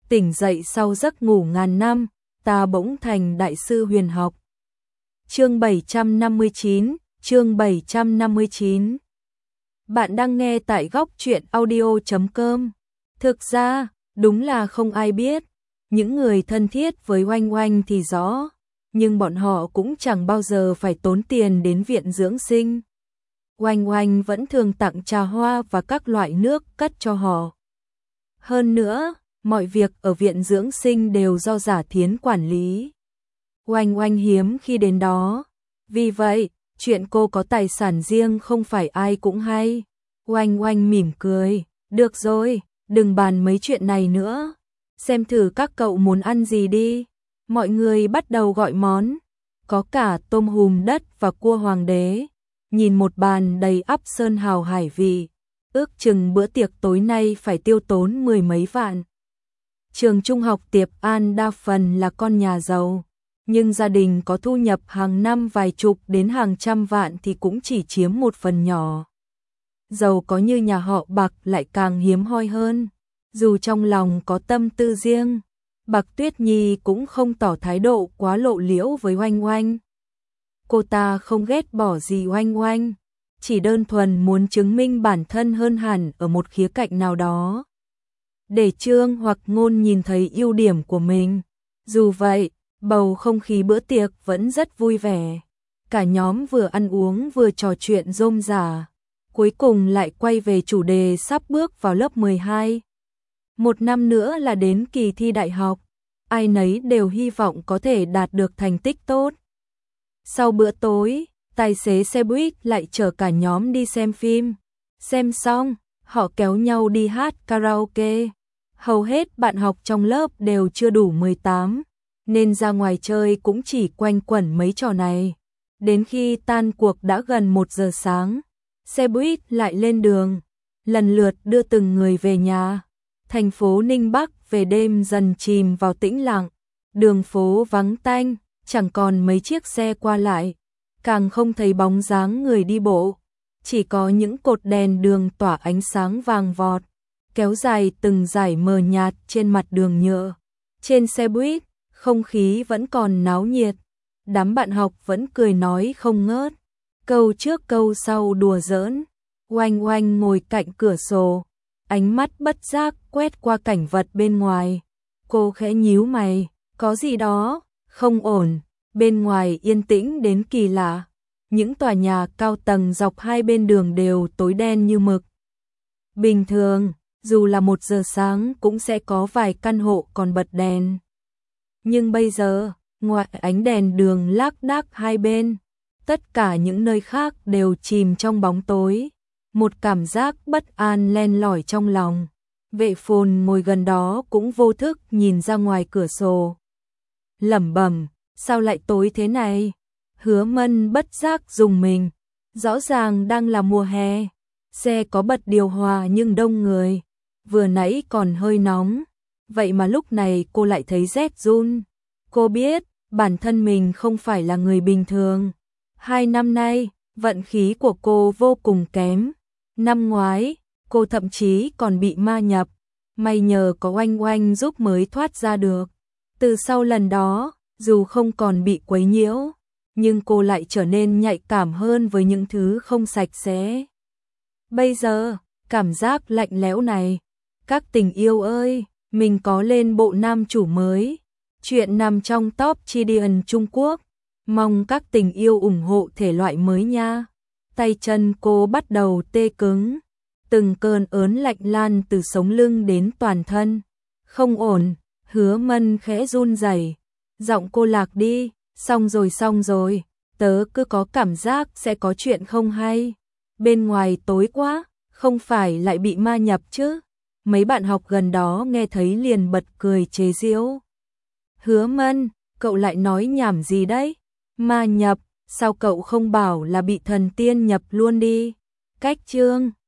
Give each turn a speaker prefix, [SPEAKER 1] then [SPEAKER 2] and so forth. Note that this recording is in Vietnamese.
[SPEAKER 1] tỉnh dậy sau giấc ngủ ngàn năm, ta bỗng thành đại sư huyền học. Chương 759. Bạn đang nghe tại góc truyện audio.com. Thực ra, đúng là không ai biết, những người thân thiết với Oanh Oanh thì rõ, nhưng bọn họ cũng chẳng bao giờ phải tốn tiền đến viện dưỡng sinh. Oanh Oanh vẫn thường tặng trà hoa và các loại nước cất cho họ. Hơn nữa, mọi việc ở viện dưỡng sinh đều do Giả Thiến quản lý. Oanh Oanh hiếm khi đến đó, vì vậy, chuyện cô có tài sản riêng không phải ai cũng hay. Oanh Oanh mỉm cười, được rồi, đừng bàn mấy chuyện này nữa. Xem thử các cậu muốn ăn gì đi. Mọi người bắt đầu gọi món, có cả tôm hùm đất và cua hoàng đế. Nhìn một bàn đầy ắp sơn hào hải vị, ước chừng bữa tiệc tối nay phải tiêu tốn mười mấy vạn. Trường trung học Tiệp An đa phần là con nhà giàu, nhưng gia đình có thu nhập hàng năm vài chục đến hàng trăm vạn thì cũng chỉ chiếm một phần nhỏ. Giàu có như nhà họ Bạc lại càng hiếm hoi hơn. Dù trong lòng có tâm tư riêng, Bạc Tuyết Nhi cũng không tỏ thái độ quá lộ liễu với Oanh Oanh. Cô ta không ghét bỏ gì Oanh Oanh, chỉ đơn thuần muốn chứng minh bản thân hơn hẳn ở một khía cạnh nào đó, để Trương hoặc Ngôn nhìn thấy ưu điểm của mình. Dù vậy, bầu không khí bữa tiệc vẫn rất vui vẻ. Cả nhóm vừa ăn uống vừa trò chuyện rôm rả, cuối cùng lại quay về chủ đề sắp bước vào lớp 12. Một năm nữa là đến kỳ thi đại học, ai nấy đều hy vọng có thể đạt được thành tích tốt. Sau bữa tối, tài xế xe buýt lại chở cả nhóm đi xem phim. Xem xong, họ kéo nhau đi hát karaoke. Hầu hết bạn học trong lớp đều chưa đủ 18, nên ra ngoài chơi cũng chỉ quanh quẩn mấy trò này. Đến khi tan cuộc đã gần 1 giờ sáng, xe buýt lại lên đường, lần lượt đưa từng người về nhà. Thành phố Ninh Bắc về đêm dần chìm vào tĩnh lặng, đường phố vắng tanh, chẳng còn mấy chiếc xe qua lại, càng không thấy bóng dáng người đi bộ, chỉ có những cột đèn đường tỏa ánh sáng vàng vọt, kéo dài từng dải mờ nhạt trên mặt đường nhựa. Trên xe buýt, không khí vẫn còn náo nhiệt, đám bạn học vẫn cười nói không ngớt, câu trước câu sau đùa giỡn. Oanh Oanh ngồi cạnh cửa sổ, ánh mắt bất giác quét qua cảnh vật bên ngoài. Cô khẽ nhíu mày, có gì đó không ổn. Bên ngoài yên tĩnh đến kỳ lạ, những tòa nhà cao tầng dọc hai bên đường đều tối đen như mực. Bình thường, dù là 1 giờ sáng cũng sẽ có vài căn hộ còn bật đèn. Nhưng bây giờ, ngoài ánh đèn đường lác đác hai bên, tất cả những nơi khác đều chìm trong bóng tối. Một cảm giác bất an len lỏi trong lòng. Vệ Phồn ngồi gần đó cũng vô thức nhìn ra ngoài cửa sổ, lẩm bẩm, sao lại tối thế này? Hứa Mân bất giác rùng mình, rõ ràng đang là mùa hè, xe có bật điều hòa nhưng đông người, vừa nãy còn hơi nóng, vậy mà lúc này cô lại thấy rét run. Cô biết, bản thân mình không phải là người bình thường. 2 năm nay, vận khí của cô vô cùng kém. Năm ngoái, cô thậm chí còn bị ma nhập, may nhờ có Oanh Oanh giúp mới thoát ra được. Từ sau lần đó, dù không còn bị quấy nhiễu, nhưng cô lại trở nên nhạy cảm hơn với những thứ không sạch sẽ. Bây giờ, cảm giác lạnh lẽo này, các tình yêu ơi, mình có lên bộ nam chủ mới, chuyện nằm trong top Chidian Trung Quốc, mong các tình yêu ủng hộ thể loại mới nha. Tay chân cô bắt đầu tê cứng, từng cơn ớn lạnh lan từ sống lưng đến toàn thân. Không ổn, Hứa Mân khẽ run rẩy, giọng cô lạc đi, xong rồi, tớ cứ có cảm giác sẽ có chuyện không hay. Bên ngoài tối quá, không phải lại bị ma nhập chứ? Mấy bạn học gần đó nghe thấy liền bật cười chế giễu. Hứa Mân, cậu lại nói nhảm gì đấy? Ma nhập, sao cậu không bảo là bị thần tiên nhập luôn đi? Cách Trương